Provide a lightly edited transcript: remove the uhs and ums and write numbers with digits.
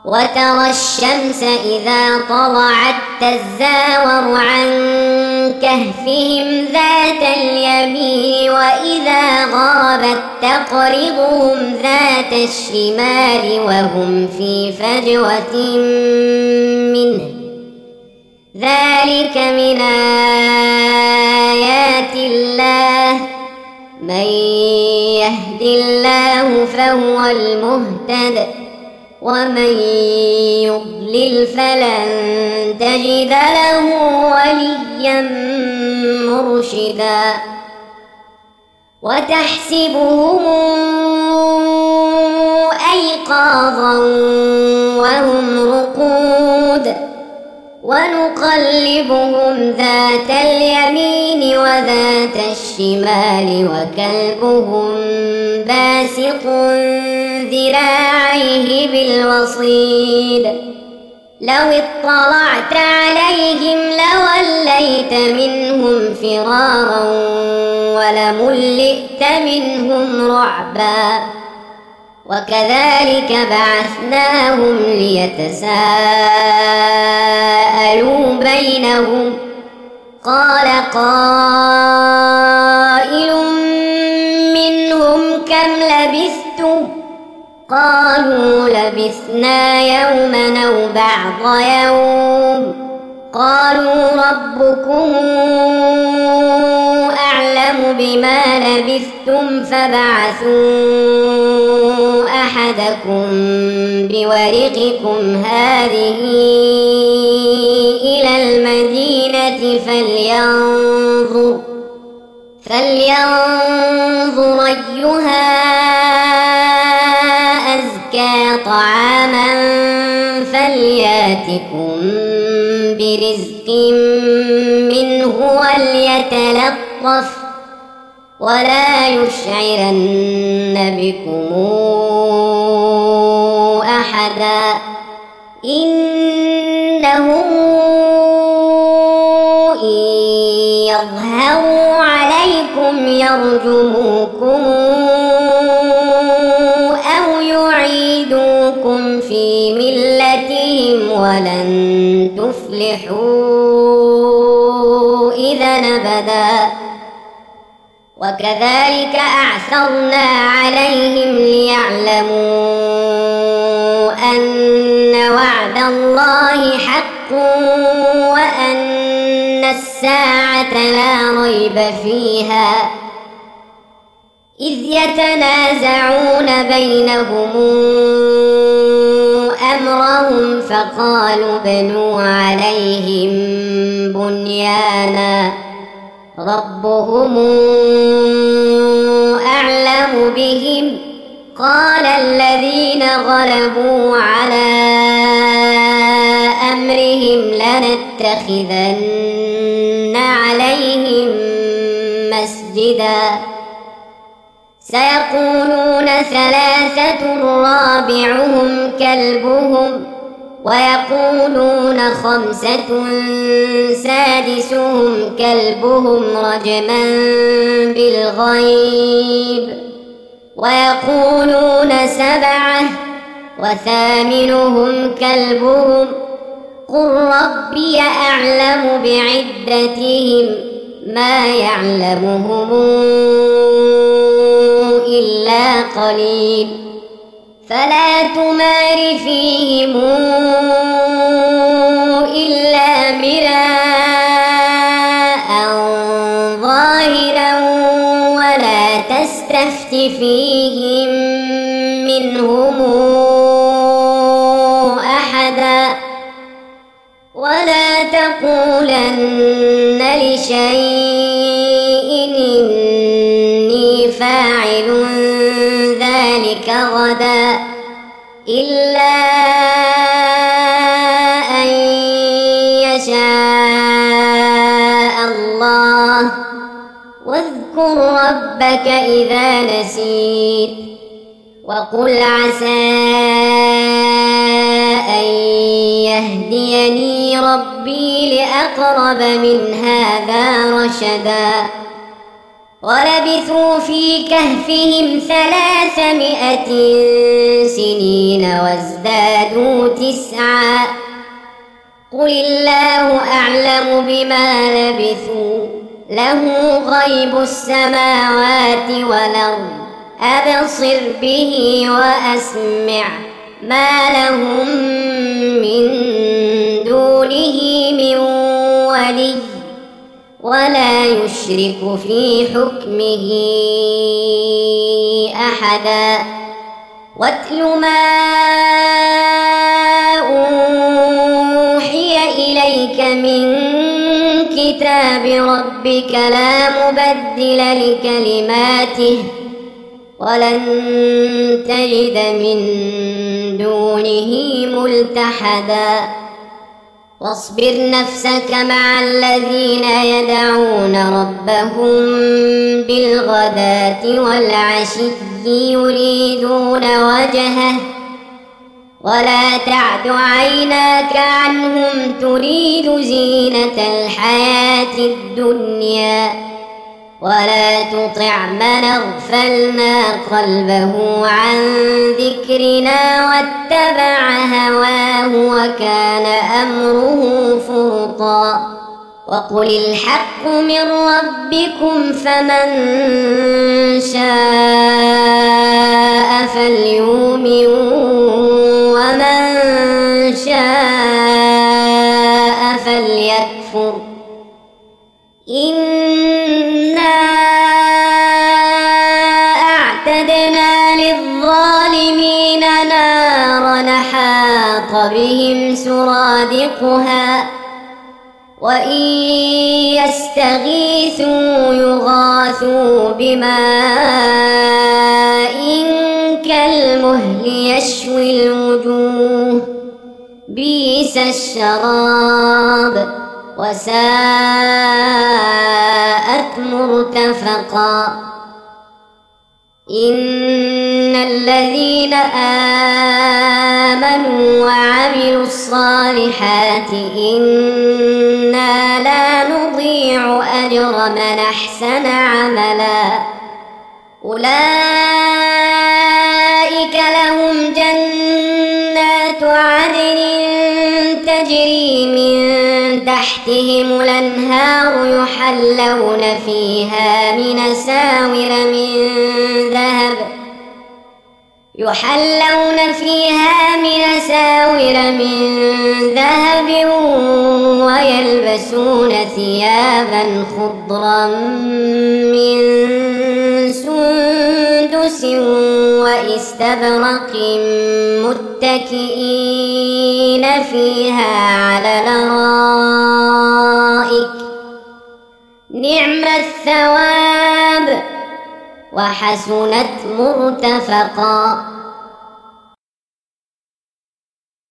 وترى الشمس إذا طلعت تزاور عن كهفهم ذات اليمين وإذا غربت تقرضهم ذات الشمال وهم في فجوة منه ذلك من آيات الله من يهد الله فهو المهتد ومن يضلل فلن تجد له وليا مرشدا وتحسبهم أيقاظا وهم رقود ونقلبهم ذات اليمين وذات الشمال وكلبهم باسط ذراعيه بالوصيد لو اطلعت عليهم لوليت منهم فرارا ولملئت منهم رعبا وكذلك بعثناهم ليتساءلوا بينهم قال قائل منهم كم لبثتم قالوا لبثنا يوما أو بعض يوم قالوا ربكم أعلم بما لبثتم فابعثوا أحدكم بورقكم هذه إلى المدينة فلينظر أيها أزكى طعاما فلياتكم برزق منه وليتلطف ولا يشعرن بكم أحدا إنهم إن يظهروا عليكم يرجموكم أو يعيدوكم في ملتهم ولن تفلحوا إذا أبدا وكذلك أعثرنا عليهم ليعلموا أن وعد الله حق وأن الساعة لا ريب فيها إذ يتنازعون بينهم أمرهم فقالوا بنوا عليهم بنيانا ربهم أعلم بهم قال الذين غلبوا على أمرهم لنتخذن عليهم مسجدا سيقولون ثلاثة رابعهم كلبهم ويقولون خمسة سادسهم كلبهم رجما بالغيب ويقولون سبعة وثامنهم كلبهم قل ربي أعلم بعدتهم ما يعلمهم إلا قليل فلا تمار فيهم إلا مراء ظاهرا ولا تستفت فيهم منهم أحدا ولا تقولن لشيء إني فاعل ذلك غدا إلا أن يشاء الله واذكر ربك إذا نسيت وقل عسى أن يهديني ربي لأقرب من هذا رشدا ولبثوا في كهفهم 300 سنين وازدادوا 9. قل الله أعلم بما لبثوا له غيب السماوات والأرض أبصر به وأسمع ما لهم من دونه من ولي ولا يشرك في حكمه أحدا. واتل ما أوحي إليك من كتاب ربك لا مبدل لكلماته ولن تجد من دونه ملتحدا. واصبر نفسك مع الذين يدعون ربهم بالغداة والعشي يريدون وجهه ولا تعد عيناك عنهم تريد زينة الحياة الدنيا ولا تطع من أغفلنا قلبه عن ذكرنا واتبع هواه وكان أمره فرطا. وقل الحق من ربكم فمن شاء فليؤمن ومن شاء فليكفر. إنا أعتدنا للظالمين نارا أحاط بهم سرادقها وإن يستغيثوا يغاثوا بماء كالمهل يشوي الوجوه بئس الشراب وساءت مرتفقا. إن الذين آمنوا وعملوا الصالحات إنا لا نضيع أجر من أحسن عملا. أولئك لهم جنات عدن تجري من تحتهم الأنهار يحلون فيها من أساور من ذهب ويلبسون ثيابا خضرا من سندس واستبرق متكئين فيها على الأرائك نعم الثواب وحسنت مرتفقا.